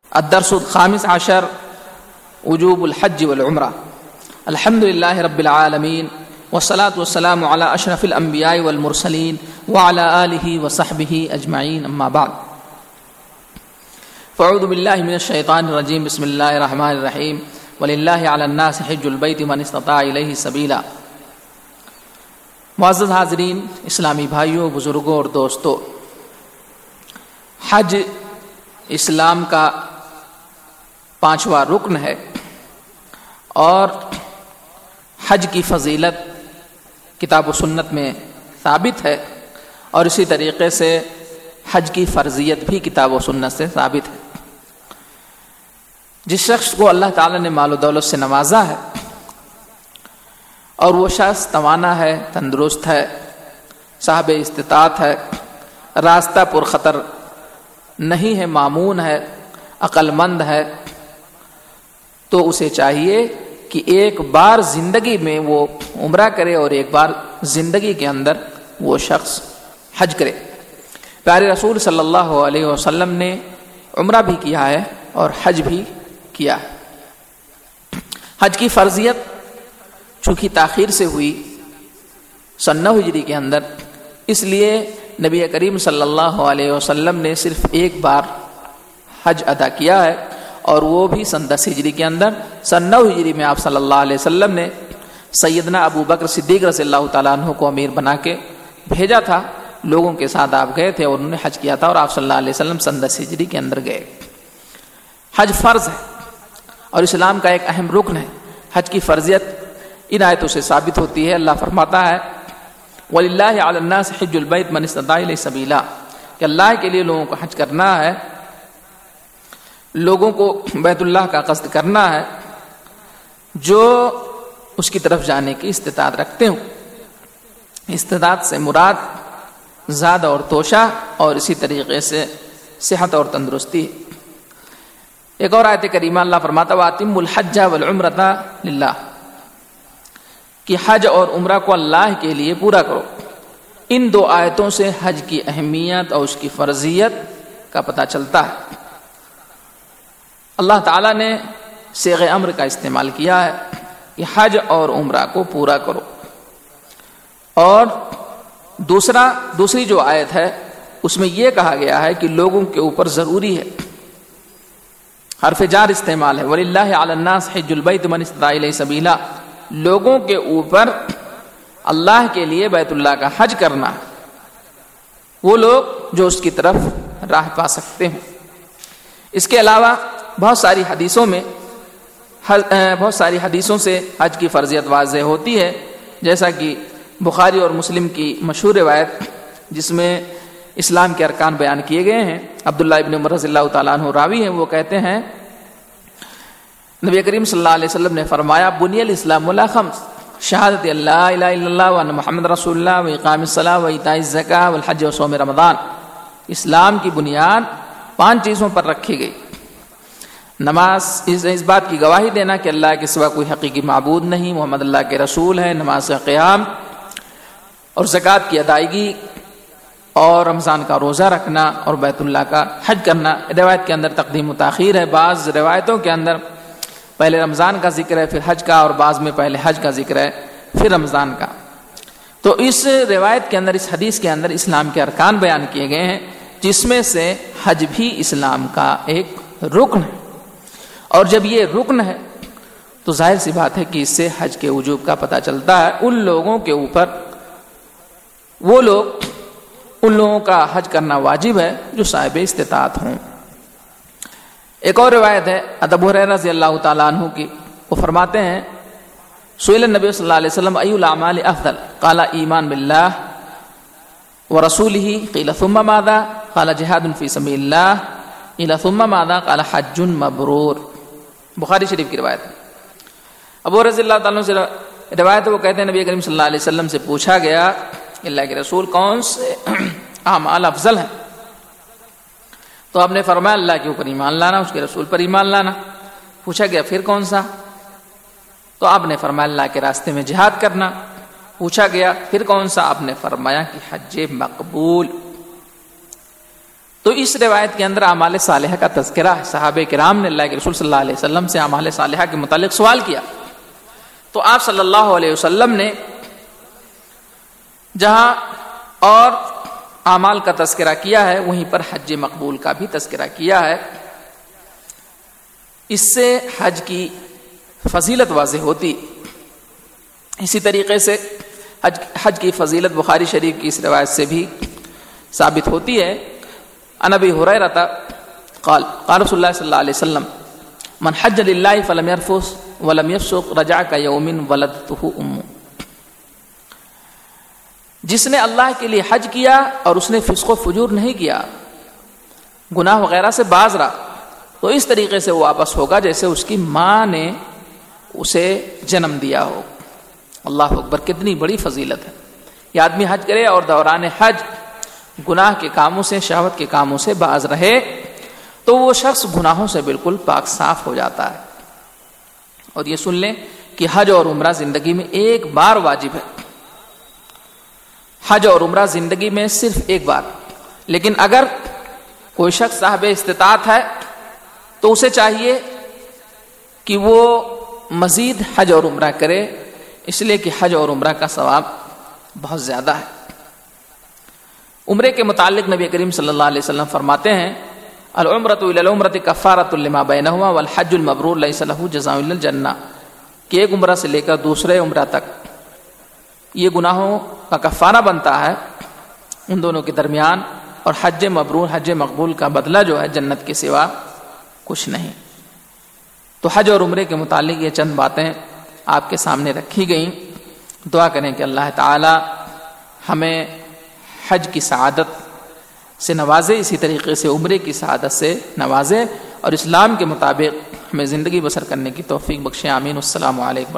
الدرس الخامس عشر وجوب الحج والعمرہ. الحمد للہ رب العالمین والصلاة والسلام علی اشرف الانبیاء والمرسلین وعلی آلہ وصحبہ اجمعین، اما بعد. فاعوذ باللہ من الشیطان الرجیم. بسم اللہ الرحمن الرحیم. وللہ علی الناس حج البیت من استطاع الیہ سبیلا. معزز حاضرین، اسلامی بھائیوں، بزرگوں اور دوستوں، حج اسلام کا 5واں رکن ہے اور حج کی فضیلت کتاب و سنت میں ثابت ہے، اور اسی طریقے سے حج کی فرضیت بھی کتاب و سنت سے ثابت ہے. جس شخص کو اللہ تعالی نے مال و دولت سے نوازا ہے اور وہ شخص توانا ہے، تندرست ہے، صاحب استطاعت ہے، راستہ پر خطر نہیں ہے، مامون ہے، عقل مند ہے، تو اسے چاہیے کہ ایک بار زندگی میں وہ عمرہ کرے اور ایک بار زندگی کے اندر وہ شخص حج کرے. پیارے رسول صلی اللہ علیہ وسلم نے عمرہ بھی کیا ہے اور حج بھی کیا ہے. حج کی فرضیت چونکہ تاخیر سے ہوئی 9 ہجری کے اندر، اس لیے نبی کریم صلی اللہ علیہ وسلم نے صرف ایک بار حج ادا کیا ہے، اور وہ بھی 10 ہجری کے اندر. 9 ہجری میں آپ صلی اللہ علیہ وسلم نے سیدنا ابو بکر صدیق رضی اللہ تعالیٰ عنہ کو امیر بنا کے بھیجا تھا. لوگوں کے ساتھ آپ گئے تھے اور انہوں نے حج کیا تھا، اور آپ صلی اللہ علیہ وسلم 10 ہجری کے اندر گئے. حج فرض ہے اور اسلام کا ایک اہم رکن ہے. حج کی فرضیت ان آیتوں سے ثابت ہوتی ہے. اللہ فرماتا ہے وَلِلَّهِ عَلَى النَّاسِ حِجُّ الْبَيْتِ مَنِ اسْتَطَاعَ إِلَيْهِ سَبِيلًا، کہ اللہ کے لیے لوگوں کو حج کرنا ہے، لوگوں کو بیت اللہ کا قصد کرنا ہے جو اس کی طرف جانے کی استطاعت رکھتے ہوں. استطاعت سے مراد زاد اور توشہ اور اسی طریقے سے صحت اور تندرستی. ایک اور آیت کریمہ اللہ فرماتا وَأَتِمُّوا الْحَجَّ وَالْعُمْرَةَ لِلَّهِ، کہ حج اور عمرہ کو اللہ کے لیے پورا کرو. ان 2 آیتوں سے حج کی اہمیت اور اس کی فرضیت کا پتہ چلتا ہے. اللہ تعالیٰ نے صیغہ امر کا استعمال کیا ہے کہ حج اور عمرہ کو پورا کرو. اور دوسری جو آیت ہے اس میں یہ کہا گیا ہے کہ لوگوں کے اوپر ضروری ہے. حرف جار استعمال ہے وَلِلَّهِ عَلَى النَّاسِ حِجُّ الْبَيْتِ مَنِ اسْتَطَاعَ إِلَيْهِ سَبِيلًا، لوگوں کے اوپر اللہ کے لیے بیت اللہ کا حج کرنا، وہ لوگ جو اس کی طرف راہ پا سکتے ہیں. اس کے علاوہ بہت ساری حدیثوں سے حج کی فرضیت واضح ہوتی ہے، جیسا کہ بخاری اور مسلم کی مشہور روایت جس میں اسلام کے ارکان بیان کیے گئے ہیں. عبداللہ ابن عمر رضی اللہ تعالیٰ عنہ راوی ہیں، وہ کہتے ہیں نبی کریم صلی اللہ علیہ وسلم نے فرمایا بنی الاسلام علی 5، شہادت اللہ الہ الا اللہ وان محمد رسول اللہ واقام الصلاۃ وایتاء الزکاۃ والحج وصوم رمضان. اسلام کی بنیاد 5 چیزوں پر رکھی گئی. نماز، اس بات کی گواہی دینا کہ اللہ کے سوا کوئی حقیقی معبود نہیں، محمد اللہ کے رسول ہے، نماز کا قیام اور زکوٰۃ کی ادائیگی اور رمضان کا روزہ رکھنا اور بیت اللہ کا حج کرنا. روایت کے اندر تقدیم و تاخیر ہے. بعض روایتوں کے اندر پہلے رمضان کا ذکر ہے پھر حج کا، اور بعض میں پہلے حج کا ذکر ہے پھر رمضان کا. تو اس روایت کے اندر، اس حدیث کے اندر اسلام کے ارکان بیان کیے گئے ہیں، جس میں سے حج بھی اسلام کا ایک رکن ہے. اور جب یہ رکن ہے تو ظاہر سی بات ہے کہ اس سے حج کے وجوب کا پتہ چلتا ہے. ان لوگوں کے اوپر ان لوگوں کا حج کرنا واجب ہے جو صاحب استطاعت ہوں. ایک اور روایت ہے ابو ہریرہ رضی اللہ تعالیٰ عنہ کی، وہ فرماتے ہیں سئل النبی صلی اللہ علیہ وسلم ای الاعمال افضل قال ایمان باللہ ورسولہ قیل ثم ماذا قال جہاد فی سبیل اللہ قیل ثم ماذا قال حج مبرور. بخاری شریف کی روایت ہے. ابو رضی اللہ تعالیٰ عنہ سے روایت ہے، وہ کہتے ہیں نبی کریم صلی اللہ علیہ وسلم سے پوچھا گیا اللہ کے رسول کون سے اعمال افضل ہیں؟ تو آپ نے فرمایا اللہ کے اوپر ایمان لانا، اس کے رسول پر ایمان لانا. پوچھا گیا پھر کون سا؟ تو آپ نے فرمایا اللہ کے راستے میں جہاد کرنا. پوچھا گیا پھر کون سا؟ آپ نے فرمایا کہ حج مقبول. تو اس روایت کے اندر اعمال صالحہ کا تذکرہ ہے. صحابہ کرام نے اللہ کے رسول صلی اللہ علیہ وسلم سے اعمال صالحہ کے متعلق سوال کیا تو آپ صلی اللہ علیہ وسلم نے جہاں اور اعمال کا تذکرہ کیا ہے وہیں پر حج مقبول کا بھی تذکرہ کیا ہے. اس سے حج کی فضیلت واضح ہوتی. اسی طریقے سے حج کی فضیلت بخاری شریف کی اس روایت سے بھی ثابت ہوتی ہے. عن ابی ہریرہ قال قال رسول اللہ صلی اللہ علیہ وسلم من حج للہ فلم يرفث ولم يفسق رجع كيوم ولدته امه. جس نے اللہ کے لیے حج کیا اور اس نے فسق و فجور نہیں کیا, گناہ وغیرہ سے باز رہا, تو اس طریقے سے وہ واپس ہوگا جیسے اس کی ماں نے اسے جنم دیا ہو. اللہ اکبر, کتنی بڑی فضیلت ہے. یہ آدمی حج کرے اور دوران حج گناہ کے کاموں سے, شہوت کے کاموں سے باز رہے تو وہ شخص گناہوں سے بالکل پاک صاف ہو جاتا ہے. اور یہ سن لیں کہ حج اور عمرہ زندگی میں ایک بار واجب ہے. حج اور عمرہ زندگی میں صرف ایک بار. لیکن اگر کوئی شخص صاحب استطاعت ہے تو اسے چاہیے کہ وہ مزید حج اور عمرہ کرے, اس لیے کہ حج اور عمرہ کا ثواب بہت زیادہ ہے. عمرے کے متعلق نبی کریم صلی اللہ علیہ وسلم فرماتے ہیں العمرۃ الی العمرۃ کفارۃ لما بینہما والحج المبرور لیس لہ جزاء الا الجنہ, کہ ایک عمرہ سے لے کر دوسرے عمرہ تک یہ گناہوں کا کفارہ بنتا ہے ان دونوں کے درمیان, اور حج مبرور, حج مقبول کا بدلہ جو ہے جنت کے سوا کچھ نہیں. تو حج اور عمرے کے متعلق یہ چند باتیں آپ کے سامنے رکھی گئیں. دعا کریں کہ اللہ تعالی ہمیں حج کی سعادت سے نوازے, اسی طریقے سے عمرے کی سعادت سے نوازے, اور اسلام کے مطابق ہمیں زندگی بسر کرنے کی توفیق بخشے. آمین. السلام علیکم.